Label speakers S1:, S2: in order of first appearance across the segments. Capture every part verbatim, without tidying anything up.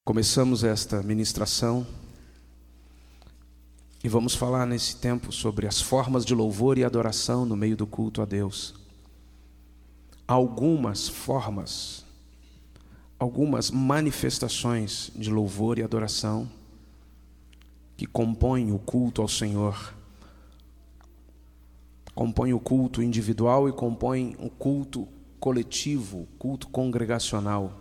S1: Começamos esta ministração e vamos falar nesse tempo sobre as formas de louvor e adoração no meio do culto a Deus. Algumas formas, algumas manifestações de louvor e adoração que compõem o culto ao Senhor. Compõem o culto individual e compõem o culto coletivo, o culto congregacional.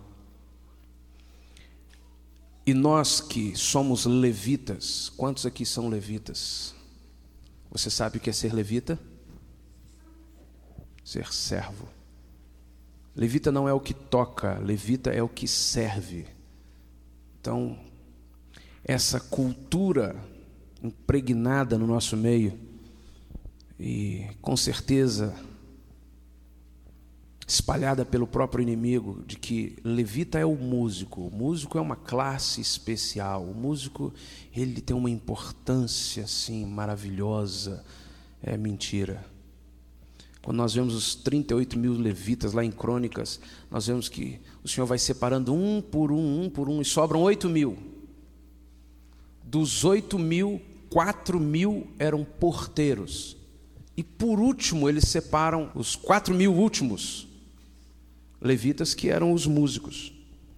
S1: E nós que somos levitas, quantos aqui são levitas? Você sabe o que é ser levita? Ser servo. Levita não é o que toca, levita é o que serve. Então, essa cultura impregnada no nosso meio, e com certeza espalhada pelo próprio inimigo, de que levita é o músico, o músico é uma classe especial, o músico ele tem uma importância assim maravilhosa. É mentira. Quando nós vemos os trinta e oito mil levitas lá em Crônicas, nós vemos que o Senhor vai separando um por um, um por um, e sobram oito mil. Dos oito mil, quatro mil eram porteiros. E por último, eles separam os quatro mil últimos levitas, que eram os músicos.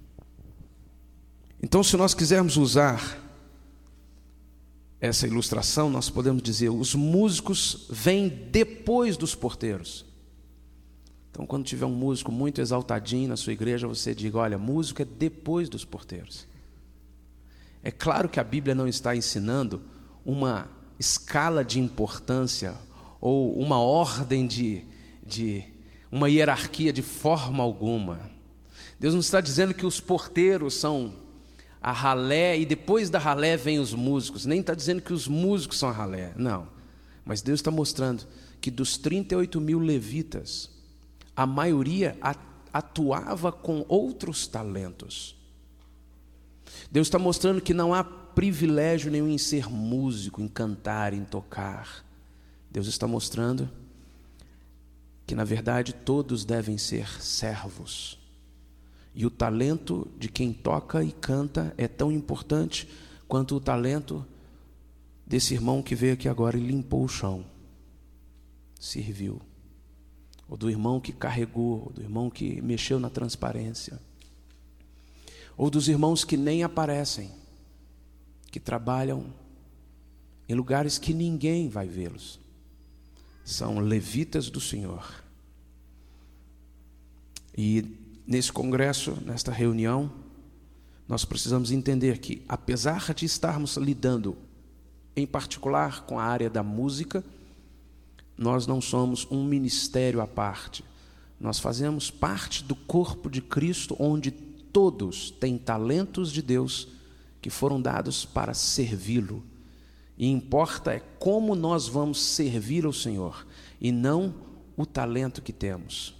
S1: Então, se nós quisermos usar essa ilustração, nós podemos dizer: os músicos vêm depois dos porteiros. Então, quando tiver um músico muito exaltadinho na sua igreja, você diga: olha, músico é depois dos porteiros. É claro que a Bíblia não está ensinando uma escala de importância ou uma ordem de, de uma hierarquia de forma alguma. Deus não está dizendo que os porteiros são a ralé e depois da ralé vem os músicos, nem está dizendo que os músicos são a ralé, não. Mas Deus está mostrando que dos trinta e oito mil levitas, a maioria atuava com outros talentos. Deus está mostrando que não há privilégio nenhum em ser músico, em cantar, em tocar. Deus está mostrando que, na verdade, todos devem ser servos. E o talento de quem toca e canta é tão importante quanto o talento desse irmão que veio aqui agora e limpou o chão, serviu. Ou do irmão que carregou, ou do irmão que mexeu na transparência. Ou dos irmãos que nem aparecem, que trabalham em lugares que ninguém vai vê-los. São levitas do Senhor. E nesse congresso, nesta reunião, nós precisamos entender que, apesar de estarmos lidando, em particular, com a área da música, nós não somos um ministério à parte. Nós fazemos parte do corpo de Cristo, onde todos têm talentos de Deus que foram dados para servi-lo. E importa é como nós vamos servir ao Senhor, e não o talento que temos.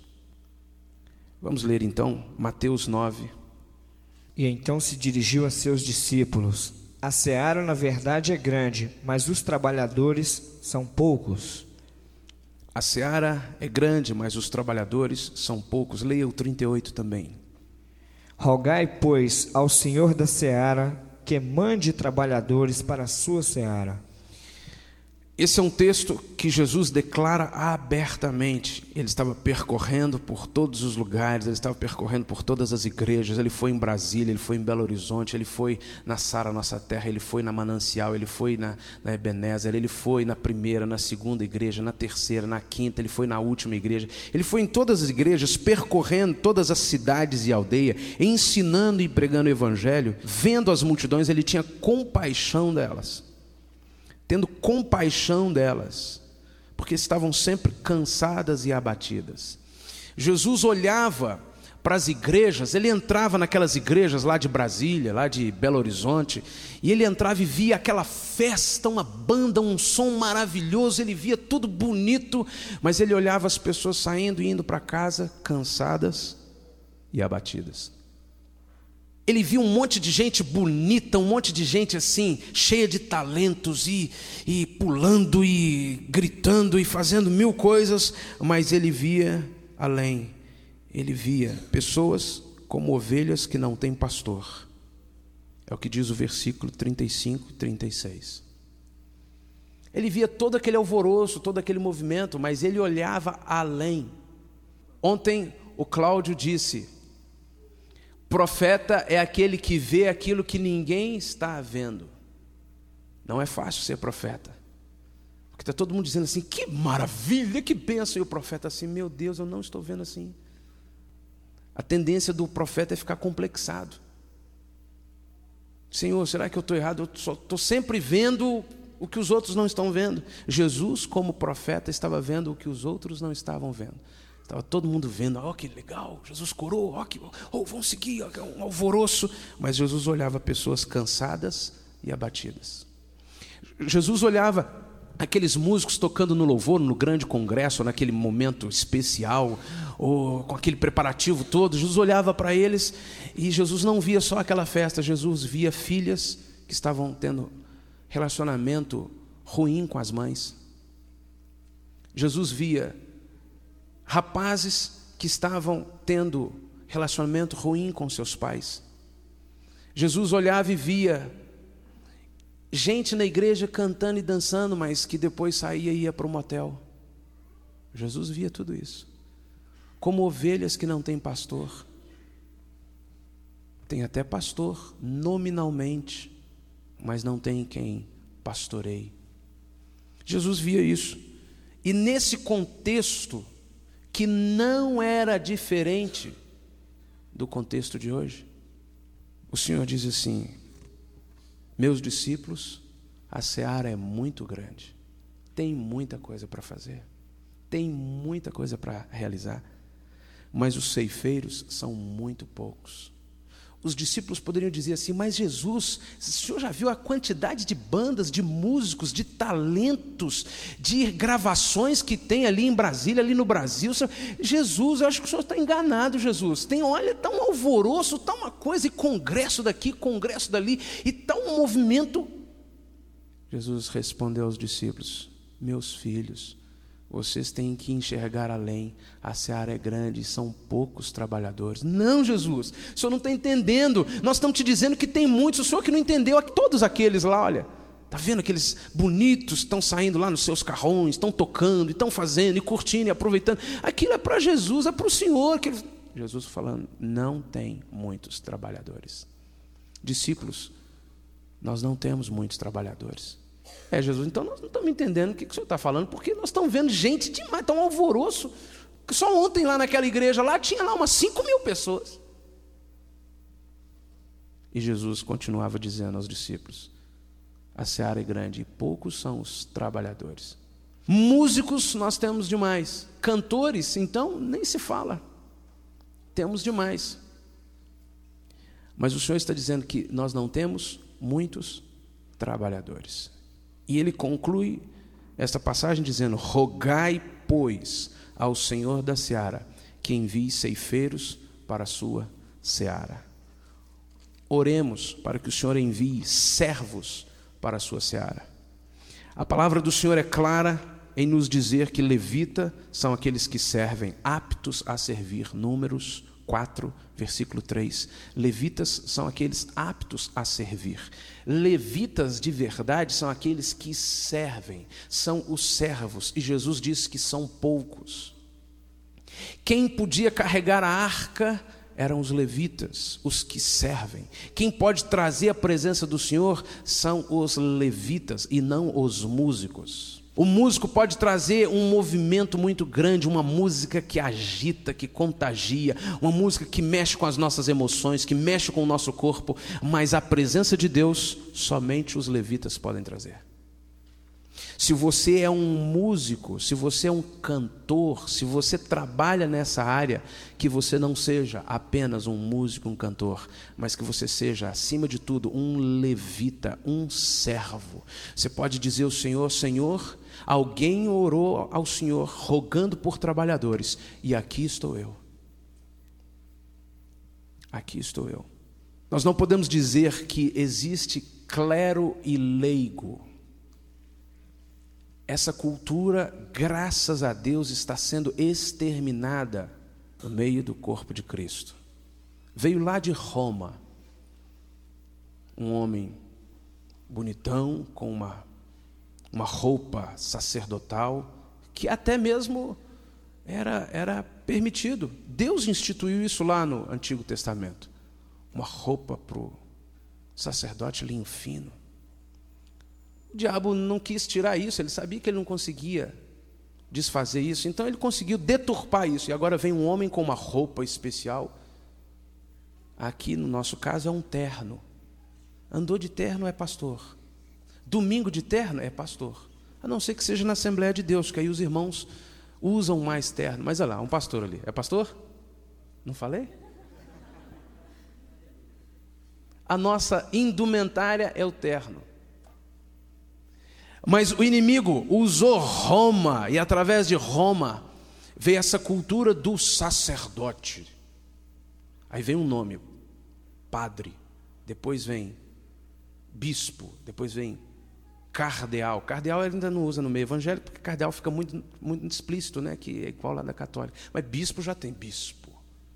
S1: Vamos ler então Mateus nove.
S2: E então se dirigiu a seus discípulos: a seara na verdade é grande, mas os trabalhadores são poucos.
S1: A seara é grande, mas os trabalhadores são poucos. Leia o trinta e oito também.
S2: Rogai, pois, ao Senhor da seara que mande trabalhadores para a sua seara.
S1: Esse é um texto que Jesus declara abertamente. Ele estava percorrendo por todos os lugares, ele estava percorrendo por todas as igrejas. Ele foi em Brasília, ele foi em Belo Horizonte, ele foi na Sara Nossa Terra, ele foi na Manancial, ele foi na, na Ebenezer, ele foi na primeira, na segunda igreja, na terceira, na quinta, ele foi na última igreja. Ele foi em todas as igrejas, percorrendo todas as cidades e aldeias, ensinando e pregando o evangelho. Vendo as multidões, ele tinha compaixão delas. Tendo compaixão delas, porque estavam sempre cansadas e abatidas. Jesus olhava para as igrejas, ele entrava naquelas igrejas lá de Brasília, lá de Belo Horizonte, e ele entrava e via aquela festa, uma banda, um som maravilhoso, ele via tudo bonito, mas ele olhava as pessoas saindo e indo para casa, cansadas e abatidas. Ele viu um monte de gente bonita, um monte de gente assim, cheia de talentos, e, e pulando, e gritando, e fazendo mil coisas, mas ele via além. Ele via pessoas como ovelhas que não têm pastor. É o que diz o versículo trinta e cinco e trinta e seis. Ele via todo aquele alvoroço, todo aquele movimento, mas ele olhava além. Ontem o Cláudio disse: profeta é aquele que vê aquilo que ninguém está vendo. Não é fácil ser profeta, porque está todo mundo dizendo assim: que maravilha, que bênção, e o profeta assim: meu Deus, eu não estou vendo assim. A tendência do profeta é ficar complexado. Senhor, será que eu estou errado? Eu só estou sempre vendo o que os outros não estão vendo. Jesus, como profeta, estava vendo o que os outros não estavam vendo. Estava todo mundo vendo: ó, oh, que legal, Jesus curou, ó, oh, que, oh, vão seguir, oh, um alvoroço. Mas Jesus olhava pessoas cansadas e abatidas. Jesus olhava aqueles músicos tocando no louvor, no grande congresso, naquele momento especial, ou com aquele preparativo todo. Jesus olhava para eles e Jesus não via só aquela festa. Jesus via filhas que estavam tendo relacionamento ruim com as mães. Jesus via rapazes que estavam tendo relacionamento ruim com seus pais. Jesus olhava e via gente na igreja cantando e dançando, mas que depois saía e ia para o motel. Jesus via tudo isso. Como ovelhas que não têm pastor. Tem até pastor nominalmente, mas não tem quem pastoreie. Jesus via isso. E nesse contexto, que não era diferente do contexto de hoje, o Senhor diz assim: meus discípulos, a seara é muito grande, tem muita coisa para fazer, tem muita coisa para realizar, mas os ceifeiros são muito poucos. Os discípulos poderiam dizer assim: mas Jesus, o Senhor já viu a quantidade de bandas, de músicos, de talentos, de gravações que tem ali em Brasília, ali no Brasil? Jesus, eu acho que o Senhor está enganado, Jesus. Tem, olha, está um alvoroço, está uma coisa, e congresso daqui, congresso dali, e está um movimento. Jesus respondeu aos discípulos: meus filhos, vocês têm que enxergar além. A seara é grande e são poucos trabalhadores. Não, Jesus, o Senhor não está entendendo. Nós estamos te dizendo que tem muitos. O Senhor que não entendeu, todos aqueles lá, olha, está vendo aqueles bonitos, estão saindo lá nos seus carrões, estão tocando, estão fazendo, e curtindo, e aproveitando. Aquilo é para Jesus, é para o Senhor. Que... Jesus falando: não tem muitos trabalhadores. Discípulos, nós não temos muitos trabalhadores. É, Jesus, então nós não estamos entendendo o que o Senhor está falando, porque nós estamos vendo gente demais, está um alvoroço. Só ontem lá naquela igreja, lá tinha lá umas cinco mil pessoas. E Jesus continuava dizendo aos discípulos: a seara é grande e poucos são os trabalhadores. Músicos nós temos demais, cantores, então nem se fala, temos demais. Mas o Senhor está dizendo que nós não temos muitos trabalhadores. E ele conclui esta passagem dizendo: rogai, pois, ao Senhor da seara que envie ceifeiros para a sua seara. Oremos para que o Senhor envie servos para a sua seara. A palavra do Senhor é clara em nos dizer que levita são aqueles que servem, aptos a servir. Números quatro, versículo três. Levitas são aqueles aptos a servir. Levitas de verdade são aqueles que servem, são os servos, e Jesus disse que são poucos. Quem podia carregar a arca eram os levitas, os que servem. Quem pode trazer a presença do Senhor são os levitas e não os músicos. O músico pode trazer um movimento muito grande, uma música que agita, que contagia, uma música que mexe com as nossas emoções, que mexe com o nosso corpo, mas a presença de Deus somente os levitas podem trazer. Se você é um músico, se você é um cantor, se você trabalha nessa área, que você não seja apenas um músico, um cantor, mas que você seja, acima de tudo, um levita, um servo. Você pode dizer ao Senhor: Senhor, alguém orou ao Senhor rogando por trabalhadores, e aqui estou eu. Aqui estou eu. Nós não podemos dizer que existe clero e leigo. Essa cultura, graças a Deus, está sendo exterminada no meio do corpo de Cristo. Veio lá de Roma. um homem bonitão, com uma, uma roupa sacerdotal, que até mesmo era, era permitido. Deus instituiu isso lá no Antigo Testamento. Uma roupa para o sacerdote linho fino. O diabo não quis tirar isso, ele sabia que ele não conseguia desfazer isso, então ele conseguiu deturpar isso. E agora vem um homem com uma roupa especial. Aqui no nosso caso é um terno. Andou de terno é pastor. Domingo de terno é pastor. A não ser que seja na Assembleia de Deus, que aí os irmãos usam mais terno. Mas olha lá, um pastor ali. É pastor? Não falei? A nossa indumentária é o terno. Mas o inimigo usou Roma, e através de Roma veio essa cultura do sacerdote. Aí vem um nome, padre, depois vem bispo, depois vem cardeal. Cardeal ele ainda não usa no meio evangélico, porque cardeal fica muito, muito explícito, né? Que é igual lá da católica. Mas bispo já tem bispo.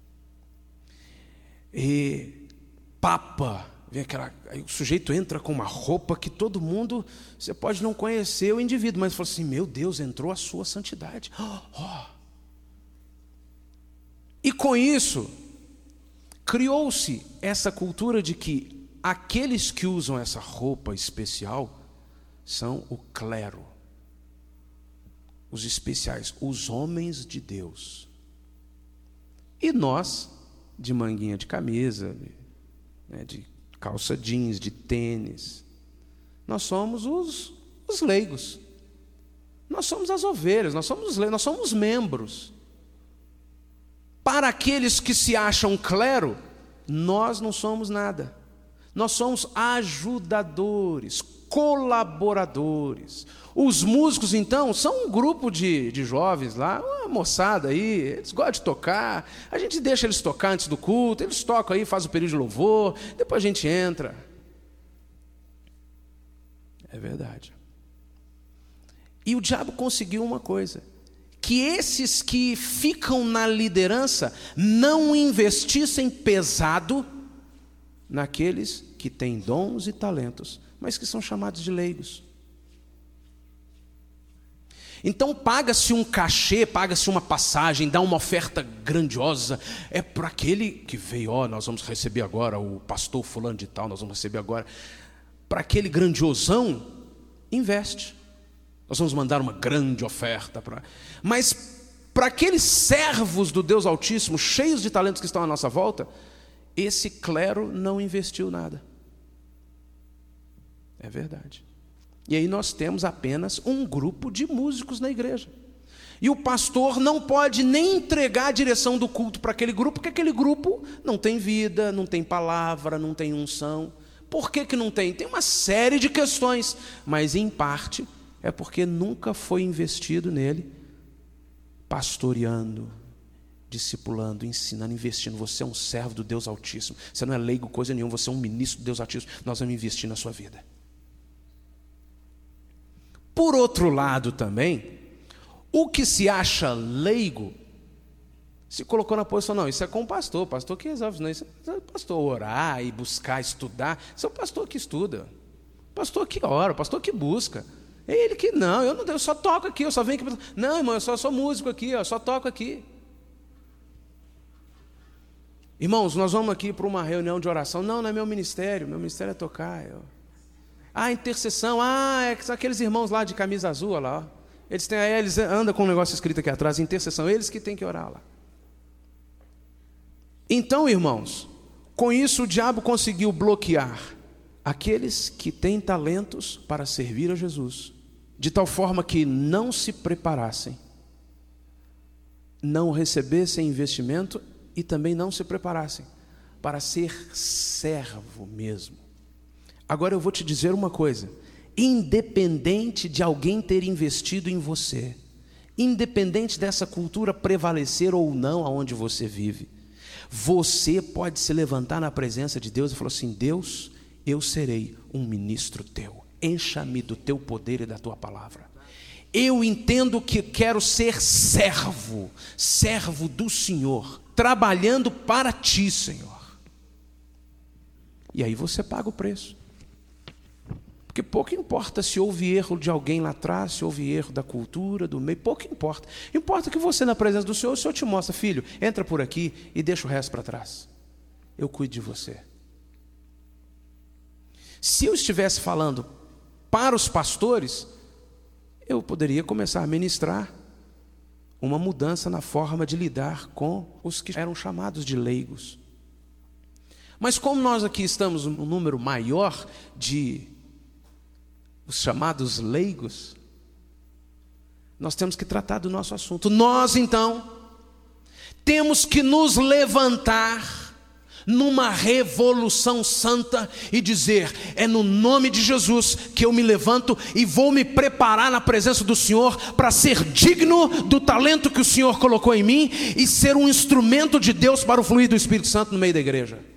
S1: E papa, vem aquela, aí o sujeito entra com uma roupa que todo mundo, você pode não conhecer o indivíduo, mas fala assim, meu Deus, entrou a sua santidade. Oh, oh. E com isso, criou-se essa cultura de que aqueles que usam essa roupa especial são o clero, os especiais, os homens de Deus. E nós, de manguinha de camisa, né, de calça jeans, de tênis, nós somos os, os leigos. Nós somos as ovelhas, nós somos os leigos, nós somos os membros. Para aqueles que se acham clero, nós não somos nada. Nós somos ajudadores, colaboradores. Os músicos, então, são um grupo de, de jovens lá, uma moçada aí, eles gostam de tocar, a gente deixa eles tocar antes do culto, eles tocam aí, faz o período de louvor, depois a gente entra. É verdade. E o diabo conseguiu uma coisa, que esses que ficam na liderança não investissem pesado naqueles que têm dons e talentos, mas que são chamados de leigos. Então paga-se um cachê, paga-se uma passagem, dá uma oferta grandiosa, é para aquele que veio, ó, nós vamos receber agora o pastor fulano de tal, nós vamos receber agora, para aquele grandiosão, investe. Nós vamos mandar uma grande oferta para. Mas para aqueles servos do Deus Altíssimo, cheios de talentos que estão à nossa volta, esse clero não investiu nada. É verdade. E aí nós temos apenas um grupo de músicos na igreja. E o pastor não pode nem entregar a direção do culto para aquele grupo, porque aquele grupo não tem vida, não tem palavra, não tem unção. Por que que não tem? Tem uma série de questões, mas em parte é porque nunca foi investido nele, pastoreando, discipulando, ensinando, investindo. Você é um servo do Deus Altíssimo. Você não é leigo coisa nenhuma, você é um ministro do Deus Altíssimo. Nós vamos investir na sua vida. Por outro lado também, o que se acha leigo, se colocou na posição, não, isso é com o pastor, o pastor que resolve, não, isso é o pastor orar e buscar, estudar, isso é o pastor que estuda, o pastor que ora, o pastor que busca, é ele que, não, eu, não, eu só toco aqui, eu só venho aqui, não, irmão, eu só sou músico aqui, eu só toco aqui. Irmãos, nós vamos aqui para uma reunião de oração, não, não é meu ministério, meu ministério é tocar, eu... Ah, intercessão, ah, é, são aqueles irmãos lá de camisa azul, lá, ó. Eles, têm, eles andam com um negócio escrito aqui atrás, intercessão, eles que têm que orar lá. Então, irmãos, com isso o diabo conseguiu bloquear aqueles que têm talentos para servir a Jesus, de tal forma que não se preparassem, não recebessem investimento e também não se preparassem para ser servo mesmo. Agora eu vou te dizer uma coisa, independente de alguém ter investido em você, independente dessa cultura prevalecer ou não aonde você vive, você pode se levantar na presença de Deus e falar assim, Deus, eu serei um ministro teu, encha-me do teu poder e da tua palavra. Eu entendo que quero ser servo, servo do Senhor, trabalhando para ti, Senhor. E aí você paga o preço. Porque pouco importa se houve erro de alguém lá atrás, se houve erro da cultura, do meio, pouco importa. Importa que você, na presença do Senhor, o Senhor te mostra: filho, entra por aqui e deixa o resto para trás. Eu cuido de você. Se eu estivesse falando para os pastores, eu poderia começar a ministrar uma mudança na forma de lidar com os que eram chamados de leigos. Mas como nós aqui estamos um número maior de os chamados leigos, nós temos que tratar do nosso assunto. Nós, então, temos que nos levantar numa revolução santa e dizer: é no nome de Jesus que eu me levanto e vou me preparar na presença do Senhor para ser digno do talento que o Senhor colocou em mim e ser um instrumento de Deus para o fluir do Espírito Santo no meio da igreja.